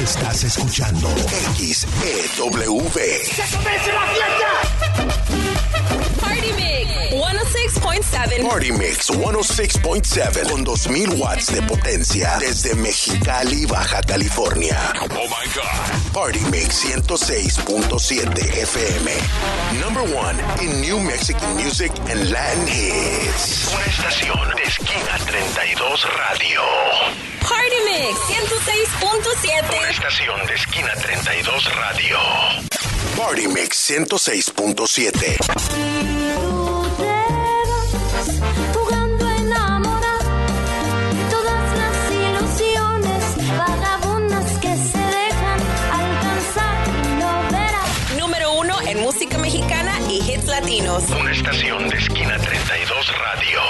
Estás escuchando XEW. ¡Se comienza la fiesta! Party Mix 106.7. Party Mix 106.7 con 2000 watts de potencia desde Mexicali, Baja California. Oh my God. Party Mix 106.7 FM. Number one in New Mexican music and Latin hits. Una estación de Esquina 32 Radio. Party Mix 106.7. Una estación de Esquina 32 Radio. Party Mix 106.7. Jugando a enamorar todas las ilusiones vagabundas que se dejan alcanzar y no verás. Número 1 en música mexicana y hits latinos. Una estación de Esquina 32 Radio.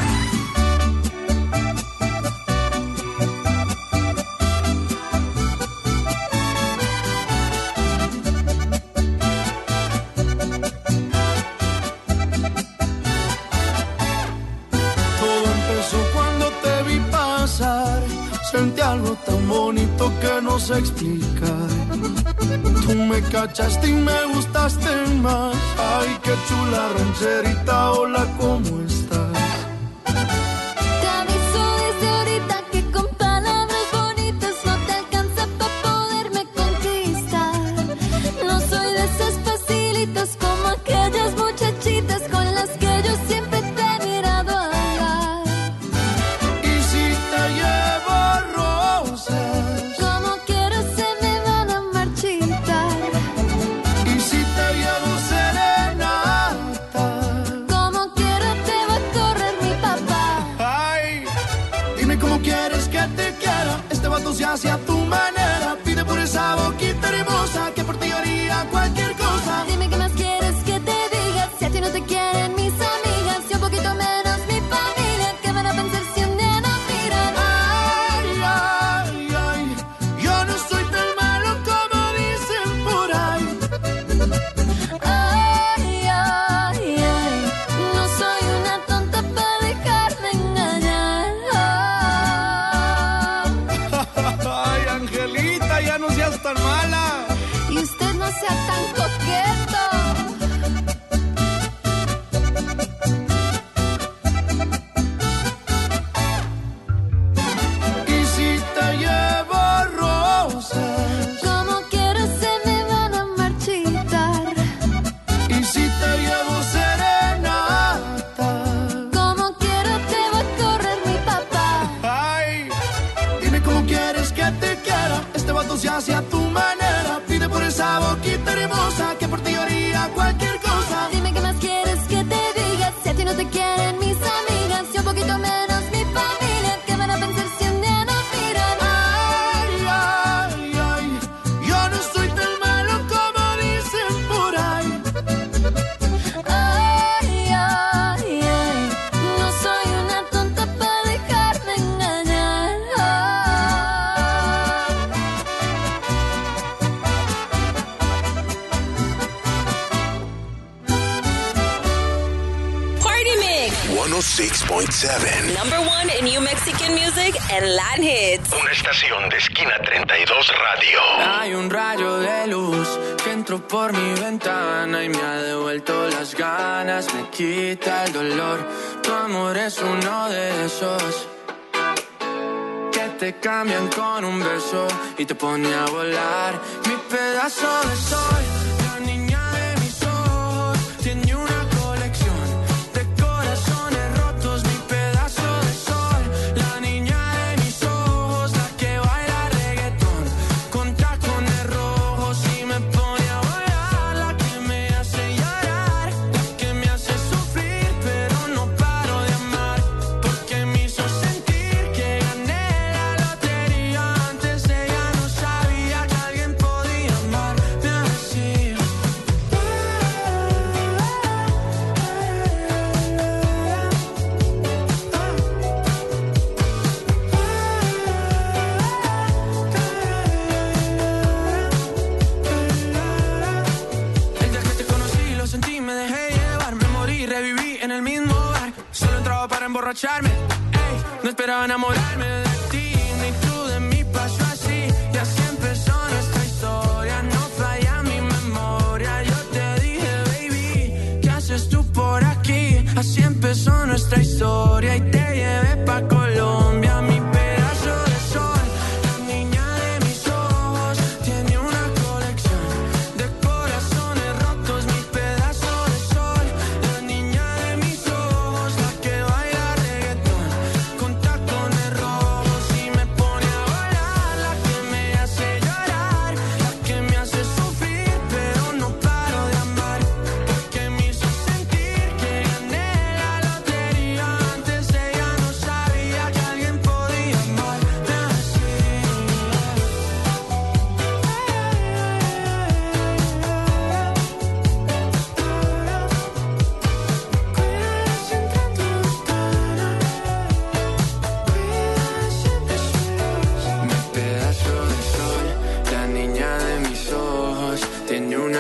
Sentí algo tan bonito que no sé explicar. Tú me cachaste y me gustaste más. Ay, qué chula rancherita, hola, ¿cómo estás? Te aviso desde ahorita que con palabras bonitas no te alcanza para poderme conquistar. No soy de esas facilitas como aquellas muchachitas con las que yo siempre te he mirado hablar. Y si te llevo rosas, Como quiero se me van a marchitar. y si te llevo serenata, Como quiero te va a correr mi papá. ay, dime cómo quieres que te quiera. Este vato se hace a tu manera. Pide por esa boquita hermosa que por ti haría cualquier cosa. Dime qué más quieres que te diga. Si a ti no te quieren mis amigas, y un poquito menos mi familia, ¿qué van a pensar si un día no miran? Ay, ay, ay, yo no soy tan malo como dicen por ahí. Ay, ay, ay, no soy una tonta para dejarme engañar. Ay, Angelita, ya no seas tan mala. Y usted no sea tan coqueto. Y si te llevo rosas, Como quiero se me van a marchitar. y si te llevo serenata, Como quiero te va a correr mi papá. ay, dime cómo quieres que te quiera. Este vato se hace a tu manera. Pide por esa boquita hermosa que por ti haría cualquier cosa. Dime qué más quieres que te diga. Si a ti no te quieren mis amigas, y un poquito menos mi familia, ¿qué van a pensar si un día no miran? Ay, ay, ay, yo no soy tan malo como dicen por ahí. Ay, ay, ay, no soy una tonta para dejarme engañar. Party Mix 106.7. number 1 in New Mexican music and Latin hits. Una estación de Esquina 32 Radio. Hay un rayo de luz que entró por mi ventana y me ha devuelto las ganas, me quita el dolor. Tu amor es uno de esos que te cambian con un beso y te pone a volar. Mi pedazo de sol, la niña de mis ojos, tiene una colección de corazones rotos. Mi pedazo de sol, la niña de mis ojos, la que baila reggaetón con tacones rojos y me pone a volar. La que me hace llorar, la que me hace sufrir, pero no paro de amar, porque me hizo sentir que gané la lotería. Antes de ella no sabía que alguien podía amarme así. El día que te conocí lo sentí, me dejé llevar, me morí, reviví en el mismo bar. Solo entraba para emborracharme, ey, no esperaba enamorarme de ti, ni tú de mí, pasó así, y así empezó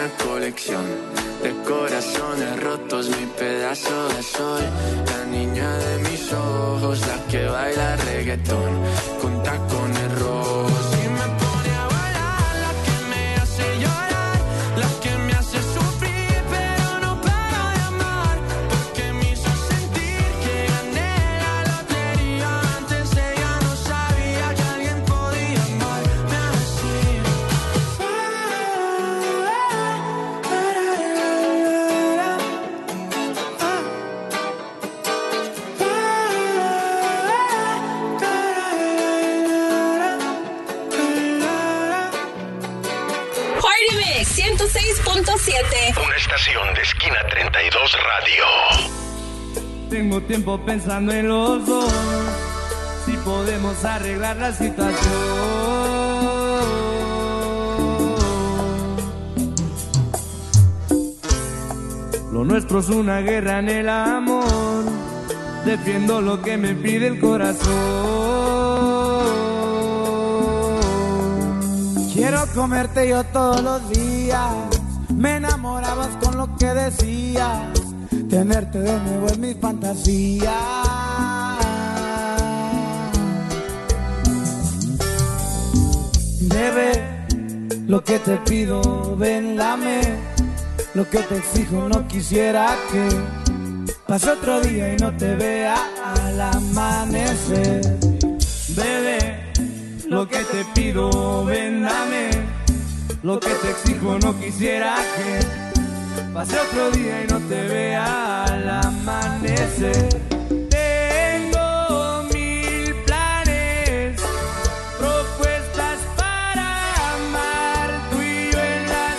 una colección de corazones rotos, mi pedazo de sol. La niña de mis ojos, la que baila reggaetón con tacones rojos. Y me pone a bailar, la que me hace llorar, la que me hace sufrir, pero no paro de amar, porque me hizo sentir que gané la lotería. Antes ella no sabía que alguien podía amarme así. Party Mix 106.7. Una estación de Esquina 32 Radio. Tengo tiempo pensando en los dos, si podemos arreglar la situación. Lo nuestro es una guerra en el amor, defiendo lo que me pide el corazón. Quiero comerte yo todos los días, me enamorabas con lo que decías, tenerte de nuevo es mi fantasía. Bebé, lo que te pido, ven, dame, lo que te exijo no quisiera que pase otro día y no te vea al amanecer. Bebé, lo que te pido, ven, dame, lo que te exijo no quisiera que pase otro día y no te vea al amanecer. Tengo 1000 planes, propuestas para amar, tú y yo en la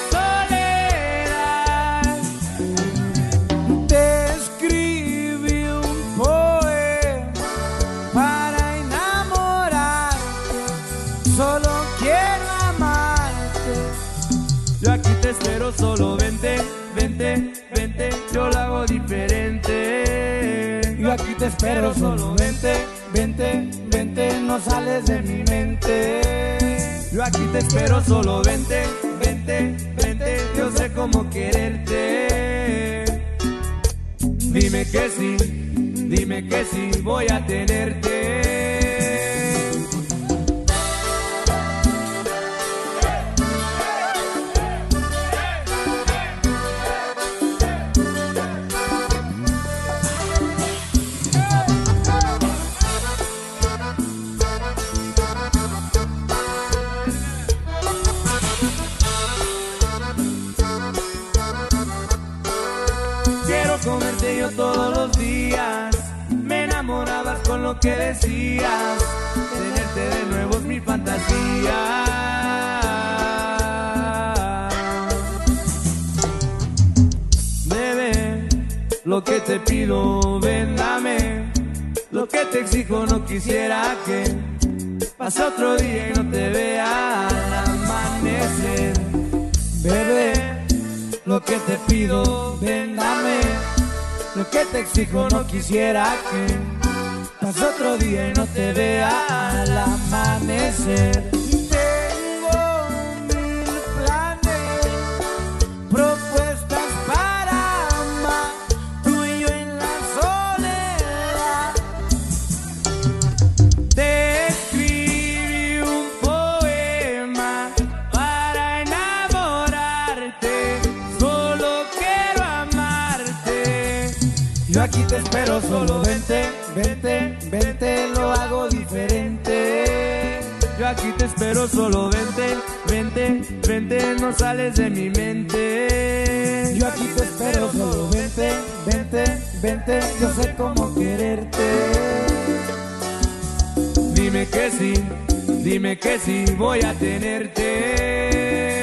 soledad. Te escribí un poema para enamorarte, solo quiero amarte. Yo aquí te espero, solo vente, vente, vente, yo lo hago diferente. Yo aquí te espero, solo vente, vente, vente, no sales de mi mente. Yo aquí te espero, solo vente, vente, vente, yo sé cómo quererte. Dime que sí, voy a tenerte. Comerte yo todos los días, me enamorabas con lo que decías, tenerte de nuevo es mi fantasía. Bebé, lo que te pido, ven, dame, lo que te exijo no quisiera que pase otro día y no te vea al amanecer. Bebé, lo que te pido, ven, dame, lo que te exijo no quisiera que pase otro día y no te vea al amanecer. Tengo 1000 planes, propuestas para amar, tú y yo en la soledad. Te escribí un poema para enamorarte, solo quiero amarte. Yo aquí te espero, solo vente, vente, vente, lo hago diferente. Yo aquí te espero, solo vente, vente, vente, no sales de mi mente. Yo aquí te espero, solo vente, vente, vente, yo sé cómo quererte. Dime que sí, voy a tenerte.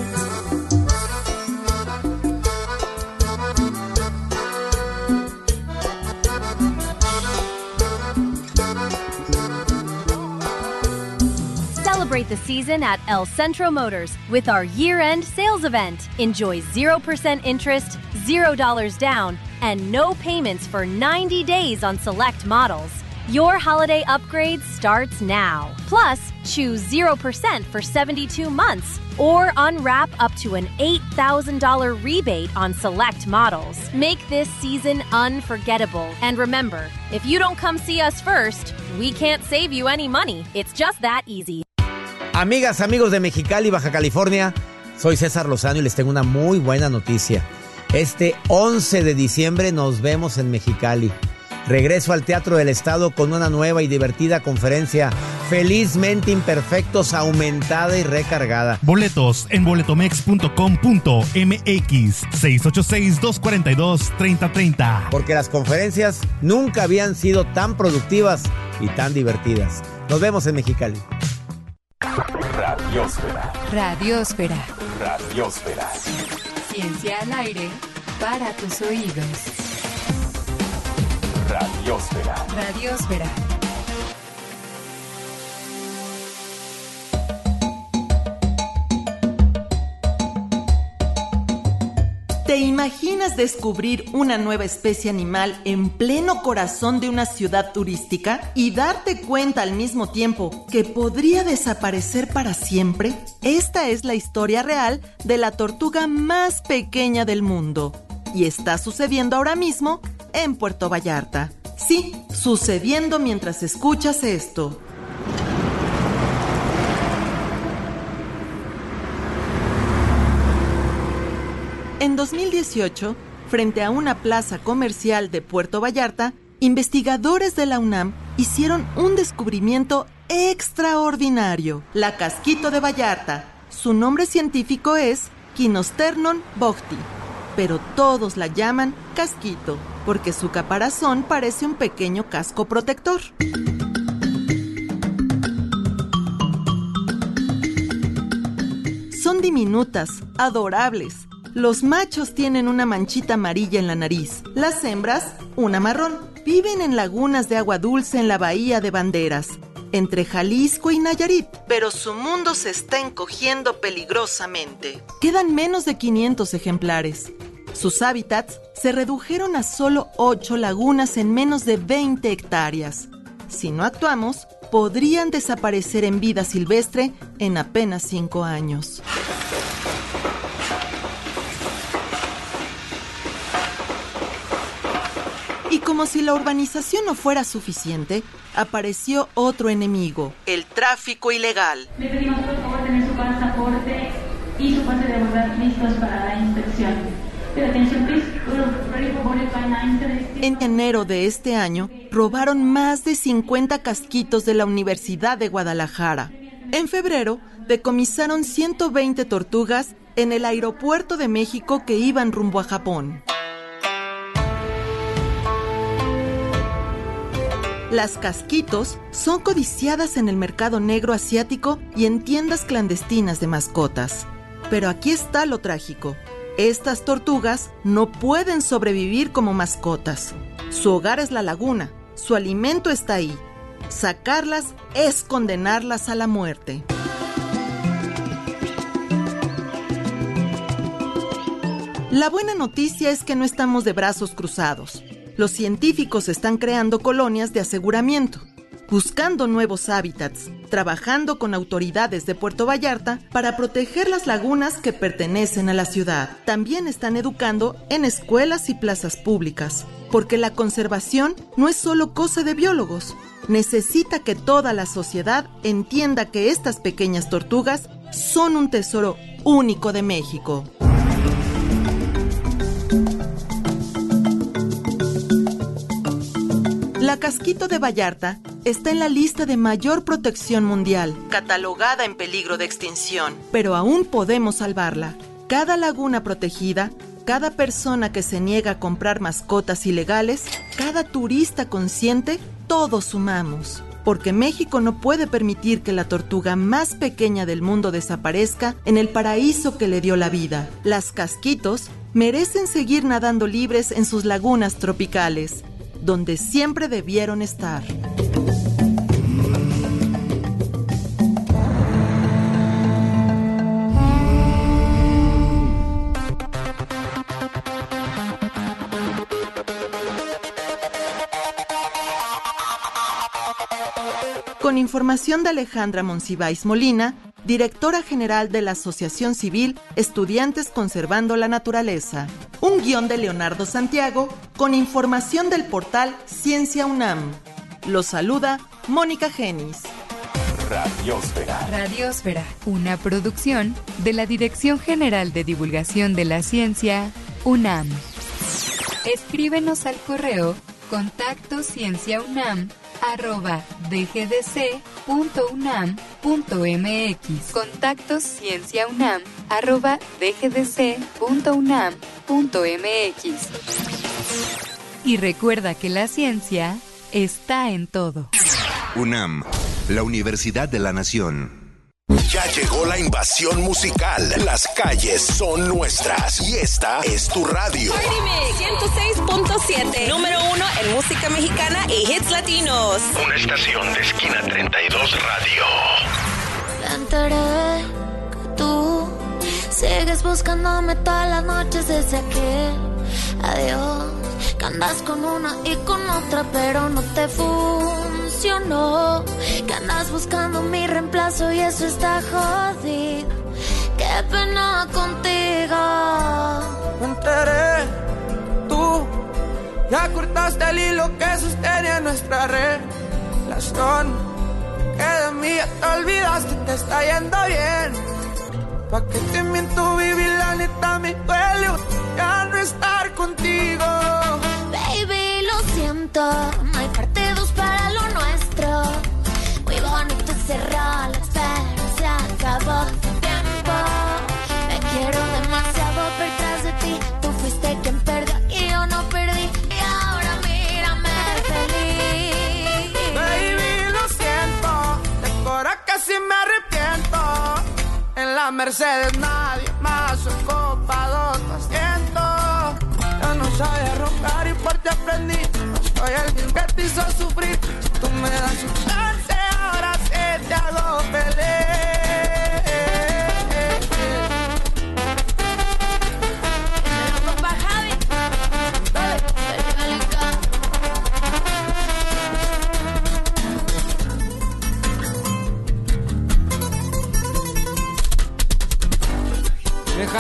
Celebrate the season at El Centro Motors with our year-end sales event. Enjoy 0% interest, $0 down, and no payments for 90 days on select models. Your holiday upgrade starts now. Plus, choose 0% for 72 months or unwrap up to an $8,000 rebate on select models. Make this season unforgettable. And remember, if you don't come see us first, we can't save you any money. It's just that easy. Amigas, amigos de Mexicali, Baja California, soy César Lozano y les tengo una muy buena noticia. Este 11 de diciembre nos vemos en Mexicali. Regreso al Teatro del Estado con una nueva y divertida conferencia, Felizmente Imperfectos, aumentada y recargada. Boletos en boletomex.com.mx 686-242-3030. Porque las conferencias nunca habían sido tan productivas y tan divertidas. Nos vemos en Mexicali. Radiósfera. Radiósfera. Radiósfera. Ciencia al aire para tus oídos. Radiósfera. Radiósfera. ¿Te imaginas descubrir una nueva especie animal en pleno corazón de una ciudad turística y darte cuenta al mismo tiempo que podría desaparecer para siempre? Esta es la historia real de la tortuga más pequeña del mundo y está sucediendo ahora mismo en Puerto Vallarta. Sí, sucediendo mientras escuchas esto. En 2018, frente a una plaza comercial de Puerto Vallarta, investigadores de la UNAM hicieron un descubrimiento extraordinario: la casquito de Vallarta. Su nombre científico es Kynosternon bochti, pero todos la llaman casquito, porque su caparazón parece un pequeño casco protector. Son diminutas, adorables. Los machos tienen una manchita amarilla en la nariz, las hembras una marrón. Viven en lagunas de agua dulce en la bahía de Banderas, entre Jalisco y Nayarit, pero su mundo se está encogiendo peligrosamente. Quedan menos de 500 ejemplares. Sus hábitats se redujeron a solo 8 lagunas en menos de 20 hectáreas. Si no actuamos, podrían desaparecer en vida silvestre en apenas 5 años. Y como si la urbanización no fuera suficiente, apareció otro enemigo: el tráfico ilegal. Le pedimos por favor tener su pasaporte y su pase de abordar listos para la inspección. Pero atención, please. En enero de este año, robaron más de 50 casquitos de la Universidad de Guadalajara. En febrero, decomisaron 120 tortugas en el aeropuerto de México que iban rumbo a Japón. Las casquitos son codiciadas en el mercado negro asiático y en tiendas clandestinas de mascotas. Pero aquí está lo trágico: estas tortugas no pueden sobrevivir como mascotas. Su hogar es la laguna, su alimento está ahí. Sacarlas es condenarlas a la muerte. La buena noticia es que no estamos de brazos cruzados. Los científicos están creando colonias de aseguramiento, buscando nuevos hábitats, trabajando con autoridades de Puerto Vallarta para proteger las lagunas que pertenecen a la ciudad. También están educando en escuelas y plazas públicas, porque la conservación no es solo cosa de biólogos. Necesita que toda la sociedad entienda que estas pequeñas tortugas son un tesoro único de México. La casquito de Vallarta está en la lista de mayor protección mundial, catalogada en peligro de extinción, pero aún podemos salvarla. Cada laguna protegida, cada persona que se niega a comprar mascotas ilegales, cada turista consciente, todos sumamos. Porque México no puede permitir que la tortuga más pequeña del mundo desaparezca en el paraíso que le dio la vida. Las casquitos merecen seguir nadando libres en sus lagunas tropicales, donde siempre debieron estar. información de Alejandra Monsiváis Molina, directora general de la Asociación Civil Estudiantes Conservando la Naturaleza. Un guión de Leonardo Santiago con información del portal Ciencia UNAM. Los saluda Mónica Genis. Radiósfera. Radiósfera, una producción de la Dirección General de Divulgación de la Ciencia, UNAM. Escríbenos al correo contactoscienciaunam@dgdc.unam.mx. contactoscienciaunam@dgdc.unam.mx. Y recuerda que la ciencia está en todo. UNAM, la Universidad de la Nación. Ya llegó la invasión musical. Las calles son nuestras y esta es tu radio. Party Mix 106.7, número 1 en música mexicana y hits latinos. Una estación de esquina 32 Radio. Me enteré que tú sigues buscándome todas las noches desde aquel adiós. Que andas con una y con otra, pero no te funcionó. Que andas buscando mi reemplazo y eso está jodido. Qué pena contigo. Me enteré, tú ya cortaste el hilo que sostenía nuestra relación. Que de mí ya te olvidaste, te está yendo bien. Pa' que te miento, vivir la neta me duele ya no estar contigo. Baby, lo siento, no hay parte 2 para lo nuestro. Muy bonito cerrarlo, pero se acabó tu tiempo. Me quiero demasiado detrás de ti. Tú fuiste quien perdió y yo no perdí. Y ahora mírame feliz. Baby, lo siento, de coraje casi me arrepiento. En la Mercedes nadie más ocupado tu asiento. Yo no sabía roncar y por ti aprendí. No soy el mismo que te hizo sufrir. Si tú me das un chance, ahora sí te hago feliz. Papá Javi, dale, dale acá. Deja.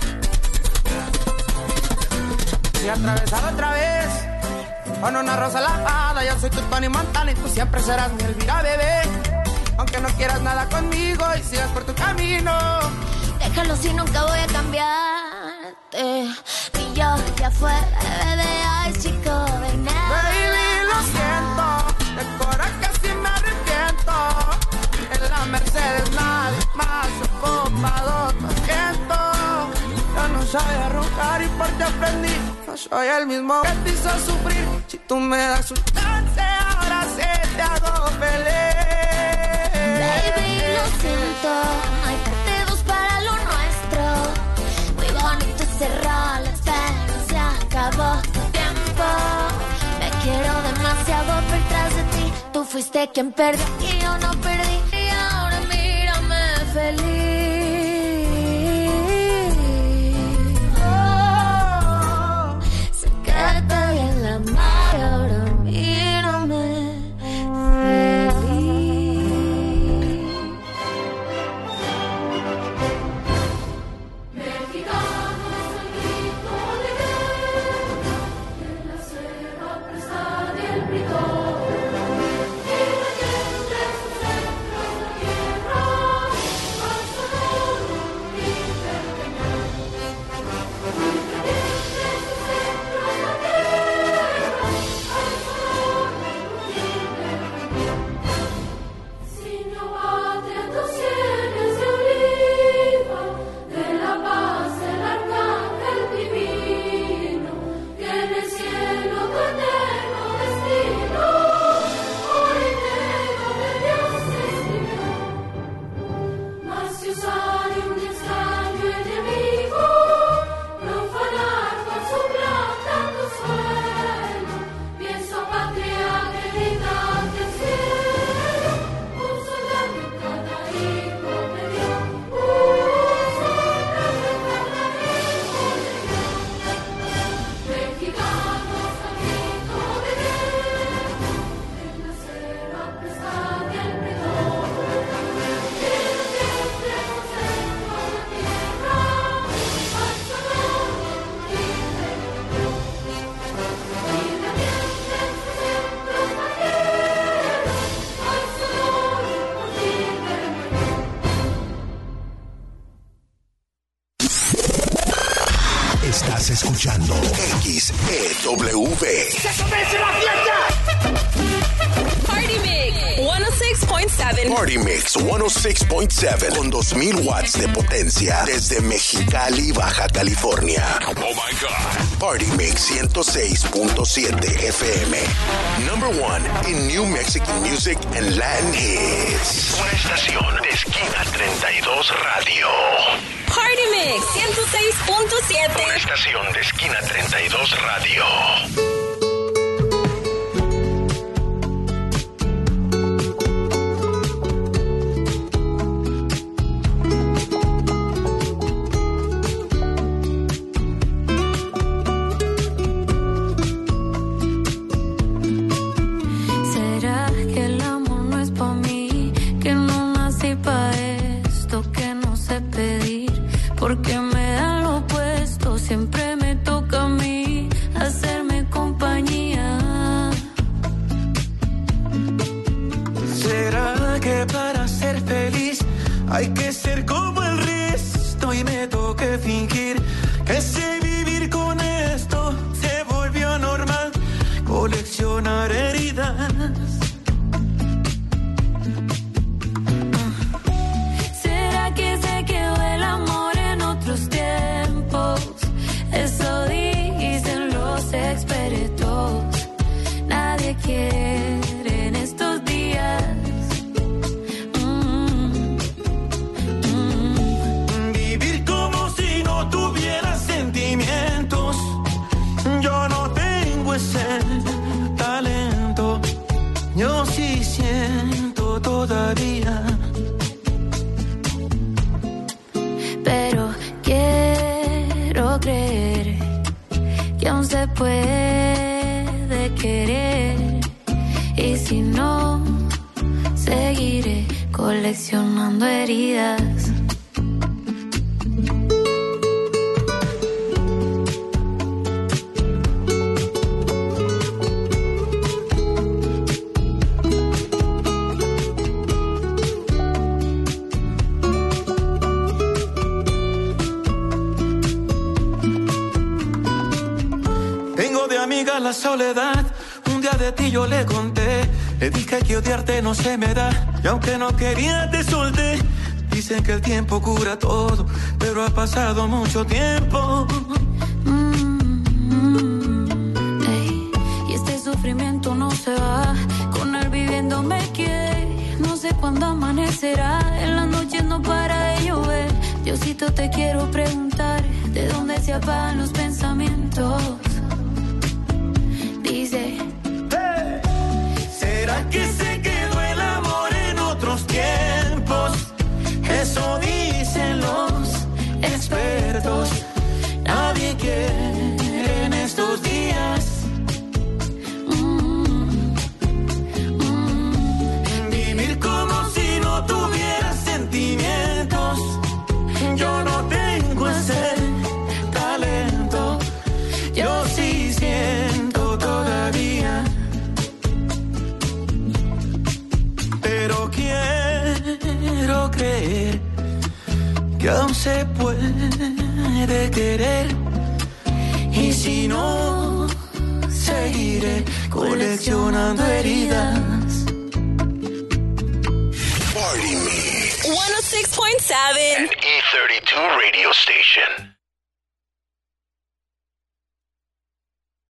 Y atravesar otra vez con una rosa lavada. Yo soy tu Tony Montana y tú siempre serás mi Elvira, bebé. Aunque no quieras nada conmigo y sigas por tu camino. Déjalo si nunca voy a cambiarte. Y yo ya fue bebé, ay chico, ven. Baby, lo siento, de coraje casi me arrepiento. En la Mercedes nadie más ocupado tu asiento. Yo no sabía roncar y por ti aprendí. No soy el mismo que te hizo sufrir. Si tú me das un chance, ahora sí te hago feliz. Baby, lo siento, no hay parte 2 para lo nuestro. Muy bonito cerrarlo, pero se acabó tu tiempo. Me quiero demasiado detrás de ti. Tú fuiste quien perdió y yo no perdí. Y ahora mírame feliz. Secreta bien la mar, ahora mírame feliz. Estás escuchando XEW. ¡Que comience la fiesta! Party Mix 106.7. Party Mix 106.7 con 2000 watts de potencia desde Mexicali, Baja California. Oh my God. Party Mix 106.7 FM. Number one in New Mexican music and Latin hits. Una estación de Esquina 32 Radio. Party Mix 106.7. Una estación de Esquina 32 Radio. Porque me da lo opuesto, siempre me toca a mí hacerme compañía. ¿Será que para ser feliz hay que ser como el resto y me toque fingir que sé vivir con esto? Se volvió normal coleccionar heridas. En estos días vivir como si no tuviera sentimientos. Yo no tengo ese talento. Yo sí siento todavía. Pero quiero creer que aún se puede querer. Y si no, seguiré coleccionando heridas. Tengo de amiga la soledad. Un día de ti yo le conté, le dije que odiarte no se me da, y aunque no quería te solté. Dicen que el tiempo cura todo, pero ha pasado mucho tiempo. Y este sufrimiento no se va, con él viviendo me quedé. No sé cuándo amanecerá, en las noches no para de llover. Diosito, te quiero preguntar, ¿de dónde se apagan los pensamientos? Dice... ¿Será que se quedó el amor en otros tiempos? Eso dicen los expertos. Nadie quiere en estos días vivir como si no tuviera sentimientos. Yo no tengo ese talento. Yo sí siento todavía. Pero quiero creer que aún se puede querer. Y si no, seguiré coleccionando heridas. Party Mix 106.7 and E32 radio station.